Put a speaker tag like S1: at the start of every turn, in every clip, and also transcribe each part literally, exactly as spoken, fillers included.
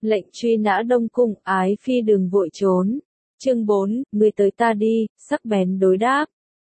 S1: Lệnh truy nã Đông Cung, ái phi đừng vội trốn. Chương bốn, ngươi tới ta đi, sắc bén đối đáp.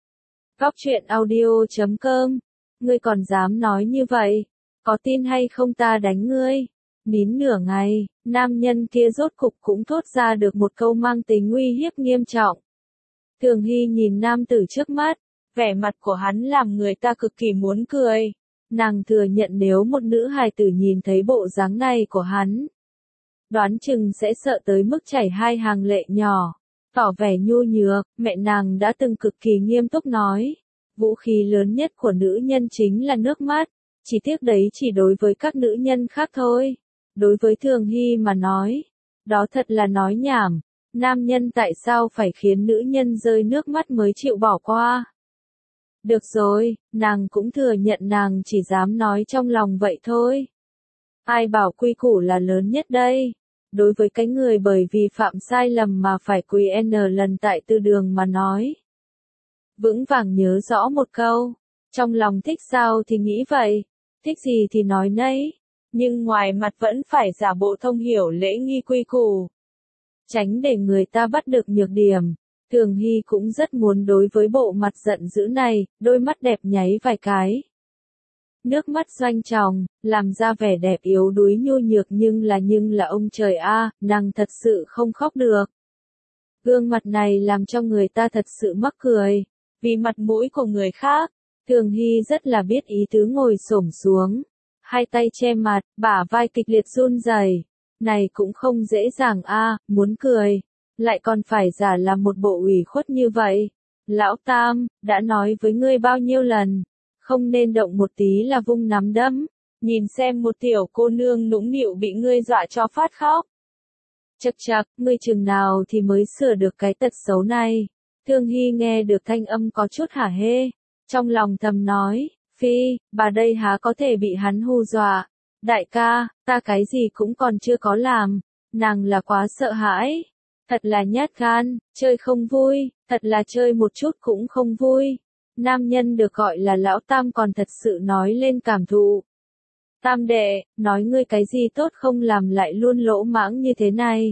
S1: Góc truyện audio chấm com. Ngươi còn dám nói như vậy? Có tin hay không ta đánh ngươi? Nín nửa ngày, nam nhân kia rốt cục cũng thốt ra được một câu mang tính uy hiếp nghiêm trọng. Thường Hy nhìn nam tử trước mắt, vẻ mặt của hắn làm người ta cực kỳ muốn cười. Nàng thừa nhận nếu một nữ hài tử nhìn thấy bộ dáng này của hắn, đoán chừng sẽ sợ tới mức chảy hai hàng lệ nhỏ. Tỏ vẻ nhu nhược, mẹ nàng đã từng cực kỳ nghiêm túc nói, vũ khí lớn nhất của nữ nhân chính là nước mắt, chỉ tiếc đấy chỉ đối với các nữ nhân khác thôi. Đối với Thường Hy mà nói, đó thật là nói nhảm, nam nhân tại sao phải khiến nữ nhân rơi nước mắt mới chịu bỏ qua. Được rồi, nàng cũng thừa nhận nàng chỉ dám nói trong lòng vậy thôi. Ai bảo quy củ là lớn nhất đây? Đối với cái người bởi vì phạm sai lầm mà phải quỳ n lần tại tư đường mà nói. Vững vàng nhớ rõ một câu, trong lòng thích sao thì nghĩ vậy, thích gì thì nói nấy, nhưng ngoài mặt vẫn phải giả bộ thông hiểu lễ nghi quy củ. Tránh để người ta bắt được nhược điểm. Thường Hy cũng rất muốn đối với bộ mặt giận dữ này, đôi mắt đẹp nháy vài cái. Nước mắt doanh tròng, làm ra vẻ đẹp yếu đuối nhu nhược nhưng là nhưng là ông trời a, nàng thật sự không khóc được. Gương mặt này làm cho người ta thật sự mắc cười, vì mặt mũi của người khác. Thường Hy rất là biết ý tứ ngồi xổm xuống, hai tay che mặt, bả vai kịch liệt run rẩy. Này cũng không dễ dàng a, muốn cười, lại còn phải giả làm một bộ ủy khuất như vậy. Lão Tam, đã nói với ngươi bao nhiêu lần, không nên động một tí là vung nắm đấm, nhìn xem một tiểu cô nương nũng nịu bị ngươi dọa cho phát khóc. Chậc chậc, ngươi chừng nào thì mới sửa được cái tật xấu này. Thường Hy nghe được thanh âm có chút hả hê, trong lòng thầm nói, phi, bà đây há có thể bị hắn hù dọa. Đại ca, ta cái gì cũng còn chưa có làm, nàng là quá sợ hãi. Thật là nhát gan, chơi không vui, thật là chơi một chút cũng không vui. Nam nhân được gọi là lão Tam còn thật sự nói lên cảm thụ. Tam đệ, nói ngươi cái gì tốt không làm lại luôn lỗ mãng như thế này.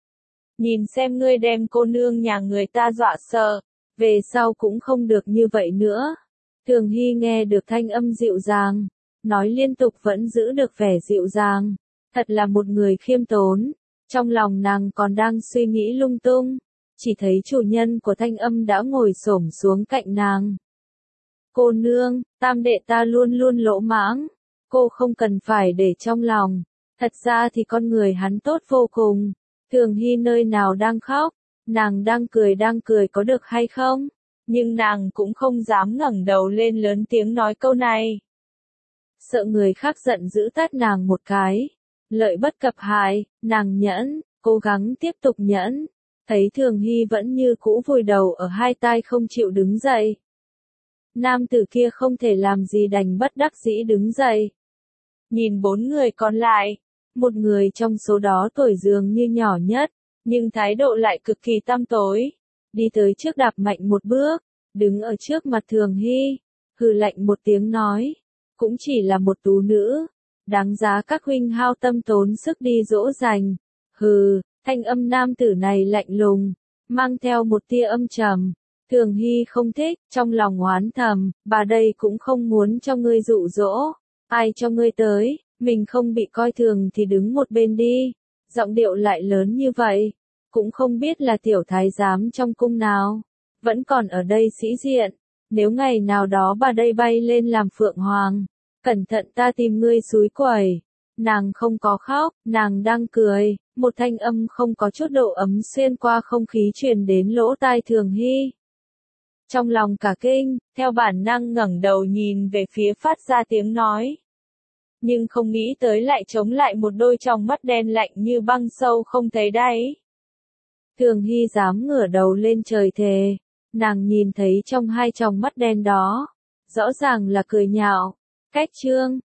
S1: Nhìn xem ngươi đem cô nương nhà người ta dọa sợ, về sau cũng không được như vậy nữa. Thường Hy nghe được thanh âm dịu dàng, nói liên tục vẫn giữ được vẻ dịu dàng. Thật là một người khiêm tốn. Trong lòng nàng còn đang suy nghĩ lung tung, chỉ thấy chủ nhân của thanh âm đã ngồi xổm xuống cạnh nàng. Cô nương, Tam đệ ta luôn luôn lỗ mãng, cô không cần phải để trong lòng, thật ra thì con người hắn tốt vô cùng. Thường Hy nơi nào đang khóc, nàng đang cười đang cười có được hay không, nhưng nàng cũng không dám ngẩng đầu lên lớn tiếng nói câu này. Sợ người khác giận dữ tát nàng một cái. Lợi bất cập hại, nàng nhẫn, cố gắng tiếp tục nhẫn, thấy Thường Hy vẫn như cũ vùi đầu ở hai tai không chịu đứng dậy. Nam tử kia không thể làm gì đành bất đắc dĩ đứng dậy. Nhìn bốn người còn lại, một người trong số đó tuổi dường như nhỏ nhất, nhưng thái độ lại cực kỳ tăm tối. Đi tới trước đạp mạnh một bước, đứng ở trước mặt Thường Hy, hừ lạnh một tiếng nói, cũng chỉ là một tú nữ. Đáng giá các huynh hao tâm tốn sức đi dỗ dành. Hừ, thanh âm nam tử này lạnh lùng, mang theo một tia âm trầm. Thường Hy không thích, trong lòng oán thầm, bà đây cũng không muốn cho ngươi dụ dỗ. Ai cho ngươi tới, mình không bị coi thường thì đứng một bên đi. Giọng điệu lại lớn như vậy, cũng không biết là tiểu thái giám trong cung nào, vẫn còn ở đây sĩ diện. Nếu ngày nào đó bà đây bay lên làm phượng hoàng, cẩn thận ta tìm ngươi xúi quẩy. Nàng không có khóc, nàng đang cười, một thanh âm không có chút độ ấm xuyên qua không khí truyền đến lỗ tai Thường Hy. Trong lòng cả kinh, theo bản năng ngẩng đầu nhìn về phía phát ra tiếng nói. Nhưng không nghĩ tới lại chống lại một đôi tròng mắt đen lạnh như băng sâu không thấy đáy. Thường Hy dám ngửa đầu lên trời thề, nàng nhìn thấy trong hai tròng mắt đen đó, rõ ràng là cười nhạo. Cách chương,